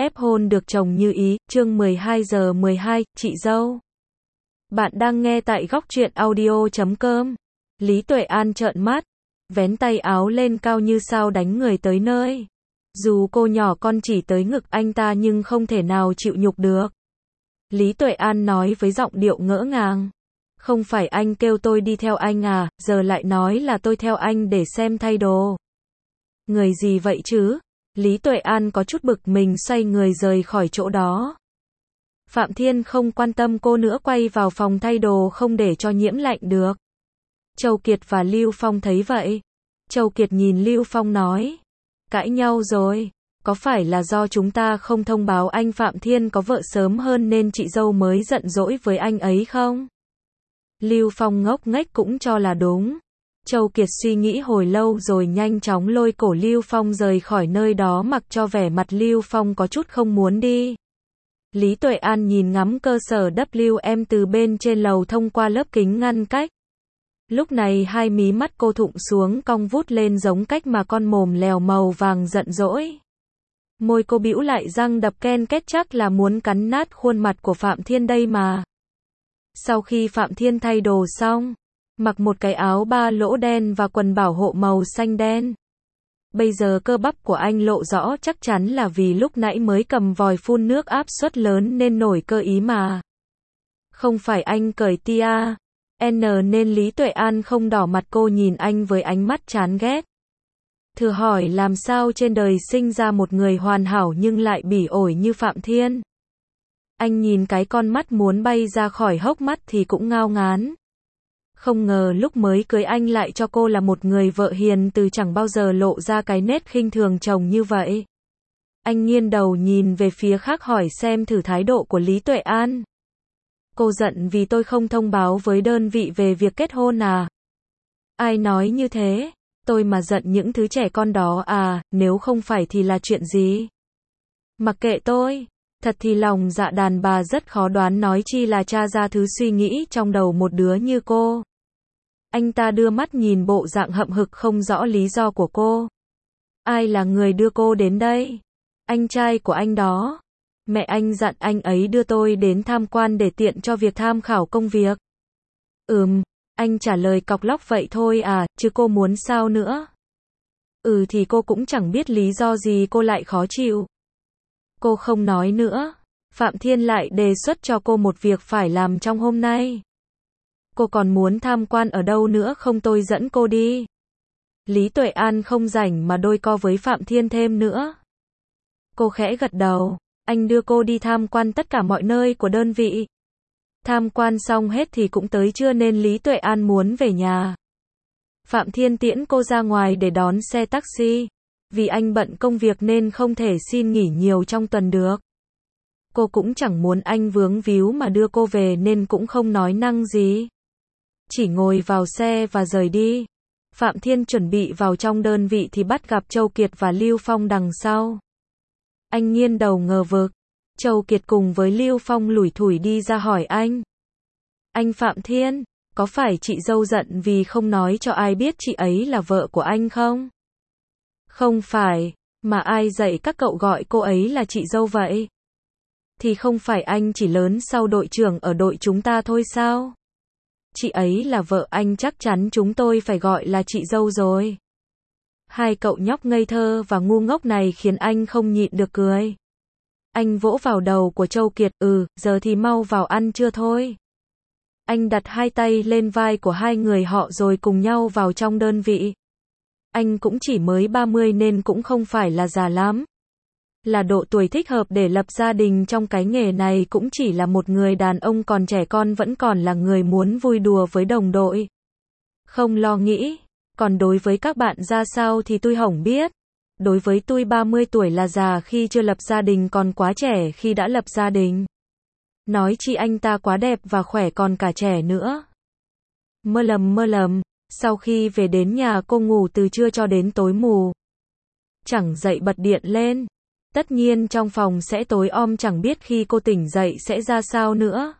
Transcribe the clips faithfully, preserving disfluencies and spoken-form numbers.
ép hôn được chồng như ý, chương mười hai giờ mười hai, chị dâu. Bạn đang nghe tại góc truyện audio chấm com. Lý Tuệ An trợn mắt, vén tay áo lên cao như sao đánh người tới nơi. Dù cô nhỏ con chỉ tới ngực anh ta nhưng không thể nào chịu nhục được. Lý Tuệ An nói với giọng điệu ngỡ ngàng. Không phải anh kêu tôi đi theo anh à, giờ lại nói là tôi theo anh để xem thay đồ. Người gì vậy chứ? Lý Tuệ An có chút bực mình xoay người rời khỏi chỗ đó. Phạm Thiên không quan tâm cô nữa quay vào phòng thay đồ không để cho nhiễm lạnh được. Châu Kiệt và Lưu Phong thấy vậy. Châu Kiệt nhìn Lưu Phong nói. Cãi nhau rồi. Có phải là do chúng ta không thông báo anh Phạm Thiên có vợ sớm hơn nên chị dâu mới giận dỗi với anh ấy không? Lưu Phong ngốc nghếch cũng cho là đúng. Châu Kiệt suy nghĩ hồi lâu rồi nhanh chóng lôi cổ Lưu Phong rời khỏi nơi đó mặc cho vẻ mặt Lưu Phong có chút không muốn đi. Lý Tuệ An nhìn ngắm cơ sở vê kép em từ bên trên lầu thông qua lớp kính ngăn cách. Lúc này hai mí mắt cô thụng xuống cong vút lên giống cách mà con mồm lèo màu vàng giận dỗi. Môi cô bĩu lại răng đập ken két chắc là muốn cắn nát khuôn mặt của Phạm Thiên đây mà. Sau khi Phạm Thiên thay đồ xong, mặc một cái áo ba lỗ đen và quần bảo hộ màu xanh đen. Bây giờ cơ bắp của anh lộ rõ chắc chắn là vì lúc nãy mới cầm vòi phun nước áp suất lớn nên nổi cơ ý mà. Không phải anh cởi tia N nên Lý Tuệ An không đỏ mặt cô nhìn anh với ánh mắt chán ghét. Thử hỏi làm sao trên đời sinh ra một người hoàn hảo nhưng lại bỉ ổi như Phạm Thiên. Anh nhìn cái con mắt muốn bay ra khỏi hốc mắt thì cũng ngao ngán. Không ngờ lúc mới cưới anh lại cho cô là một người vợ hiền từ chẳng bao giờ lộ ra cái nét khinh thường chồng như vậy. Anh nghiêng đầu nhìn về phía khác hỏi xem thử thái độ của Lý Tuệ An. Cô giận vì tôi không thông báo với đơn vị về việc kết hôn à? Ai nói như thế? Tôi mà giận những thứ trẻ con đó à, nếu không phải thì là chuyện gì? Mặc kệ tôi. Thật thì lòng dạ đàn bà rất khó đoán nói chi là tra ra thứ suy nghĩ trong đầu một đứa như cô. Anh ta đưa mắt nhìn bộ dạng hậm hực không rõ lý do của cô. Ai là người đưa cô đến đây? Anh trai của anh đó. Mẹ anh dặn anh ấy đưa tôi đến tham quan để tiện cho việc tham khảo công việc. Ừm, anh trả lời cọc lóc vậy thôi à, chứ cô muốn sao nữa? Ừ thì cô cũng chẳng biết lý do gì cô lại khó chịu. Cô không nói nữa. Phạm Thiên lại đề xuất cho cô một việc phải làm trong hôm nay. Cô còn muốn tham quan ở đâu nữa không tôi dẫn cô đi? Lý Tuệ An không rảnh mà đôi co với Phạm Thiên thêm nữa. Cô khẽ gật đầu. Anh đưa cô đi tham quan tất cả mọi nơi của đơn vị. Tham quan xong hết thì cũng tới trưa nên Lý Tuệ An muốn về nhà. Phạm Thiên tiễn cô ra ngoài để đón xe taxi. Vì anh bận công việc nên không thể xin nghỉ nhiều trong tuần được. Cô cũng chẳng muốn anh vướng víu mà đưa cô về nên cũng không nói năng gì. Chỉ ngồi vào xe và rời đi. Phạm Thiên chuẩn bị vào trong đơn vị thì bắt gặp Châu Kiệt và Lưu Phong đằng sau. Anh nghiêng đầu ngờ vực. Châu Kiệt cùng với Lưu Phong lủi thủi đi ra hỏi anh. Anh Phạm Thiên, có phải chị dâu giận vì không nói cho ai biết chị ấy là vợ của anh không? Không phải, mà ai dạy các cậu gọi cô ấy là chị dâu vậy? Thì không phải anh chỉ lớn sau đội trưởng ở đội chúng ta thôi sao? Chị ấy là vợ anh chắc chắn chúng tôi phải gọi là chị dâu rồi. Hai cậu nhóc ngây thơ và ngu ngốc này khiến anh không nhịn được cười. Anh vỗ vào đầu của Châu Kiệt, ừ, giờ thì mau vào ăn trưa thôi. Anh đặt hai tay lên vai của hai người họ rồi cùng nhau vào trong đơn vị. Anh cũng chỉ mới ba mươi nên cũng không phải là già lắm. Là độ tuổi thích hợp để lập gia đình trong cái nghề này cũng chỉ là một người đàn ông còn trẻ con vẫn còn là người muốn vui đùa với đồng đội. Không lo nghĩ. Còn đối với các bạn ra sao thì tôi hổng biết. Đối với tôi ba mươi tuổi là già khi chưa lập gia đình còn quá trẻ khi đã lập gia đình. Nói chi anh ta quá đẹp và khỏe còn cả trẻ nữa. Mơ lầm mơ lầm. Sau khi về đến nhà cô ngủ từ trưa cho đến tối mù. Chẳng dậy bật điện lên. Tất nhiên trong phòng sẽ tối om chẳng biết khi cô tỉnh dậy sẽ ra sao nữa.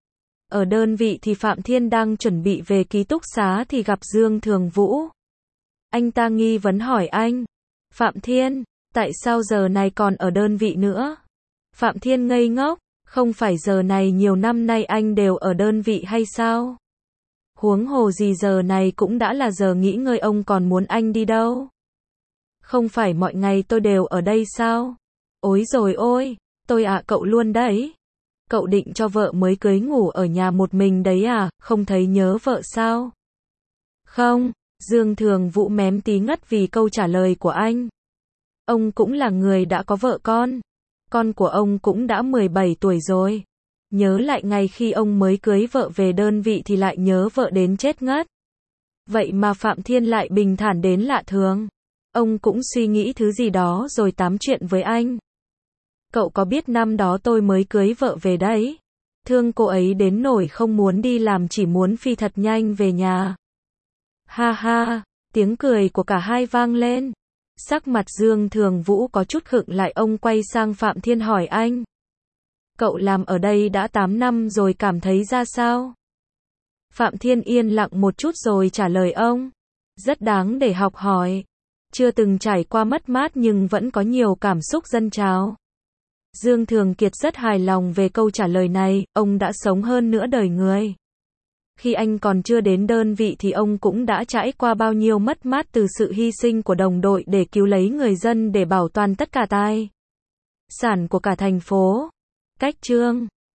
Ở đơn vị thì Phạm Thiên đang chuẩn bị về ký túc xá thì gặp Dương Thường Vũ. Anh ta nghi vấn hỏi anh. Phạm Thiên, tại sao giờ này còn ở đơn vị nữa? Phạm Thiên ngây ngốc, không phải giờ này nhiều năm nay anh đều ở đơn vị hay sao? Huống hồ gì giờ này cũng đã là giờ nghỉ ngơi, ông còn muốn anh đi đâu? Không phải mọi ngày tôi đều ở đây sao? Ối rồi ôi, tôi ạ, cậu luôn đấy. Cậu định cho vợ mới cưới ngủ ở nhà một mình đấy à, không thấy nhớ vợ sao? Không, Dương Thường Vũ mém tí ngất vì câu trả lời của anh. Ông cũng là người đã có vợ con. Con của ông cũng đã mười bảy tuổi rồi. Nhớ lại ngày khi ông mới cưới vợ về đơn vị thì lại nhớ vợ đến chết ngất. Vậy mà Phạm Thiên lại bình thản đến lạ thường. Ông cũng suy nghĩ thứ gì đó rồi tám chuyện với anh. Cậu có biết năm đó tôi mới cưới vợ về đấy. Thương cô ấy đến nỗi không muốn đi làm, chỉ muốn phi thật nhanh về nhà. Ha ha, tiếng cười của cả hai vang lên. Sắc mặt Dương Thường Vũ có chút khựng lại, ông quay sang Phạm Thiên hỏi anh. Cậu làm ở đây đã tám năm rồi, cảm thấy ra sao? Phạm Thiên yên lặng một chút rồi trả lời ông. Rất đáng để học hỏi. Chưa từng trải qua mất mát nhưng vẫn có nhiều cảm xúc dâng trào. Dương Thường Kiệt rất hài lòng về câu trả lời này, ông đã sống hơn nửa đời người. Khi anh còn chưa đến đơn vị thì ông cũng đã trải qua bao nhiêu mất mát từ sự hy sinh của đồng đội để cứu lấy người dân, để bảo toàn tất cả tài sản của cả thành phố. Cách chương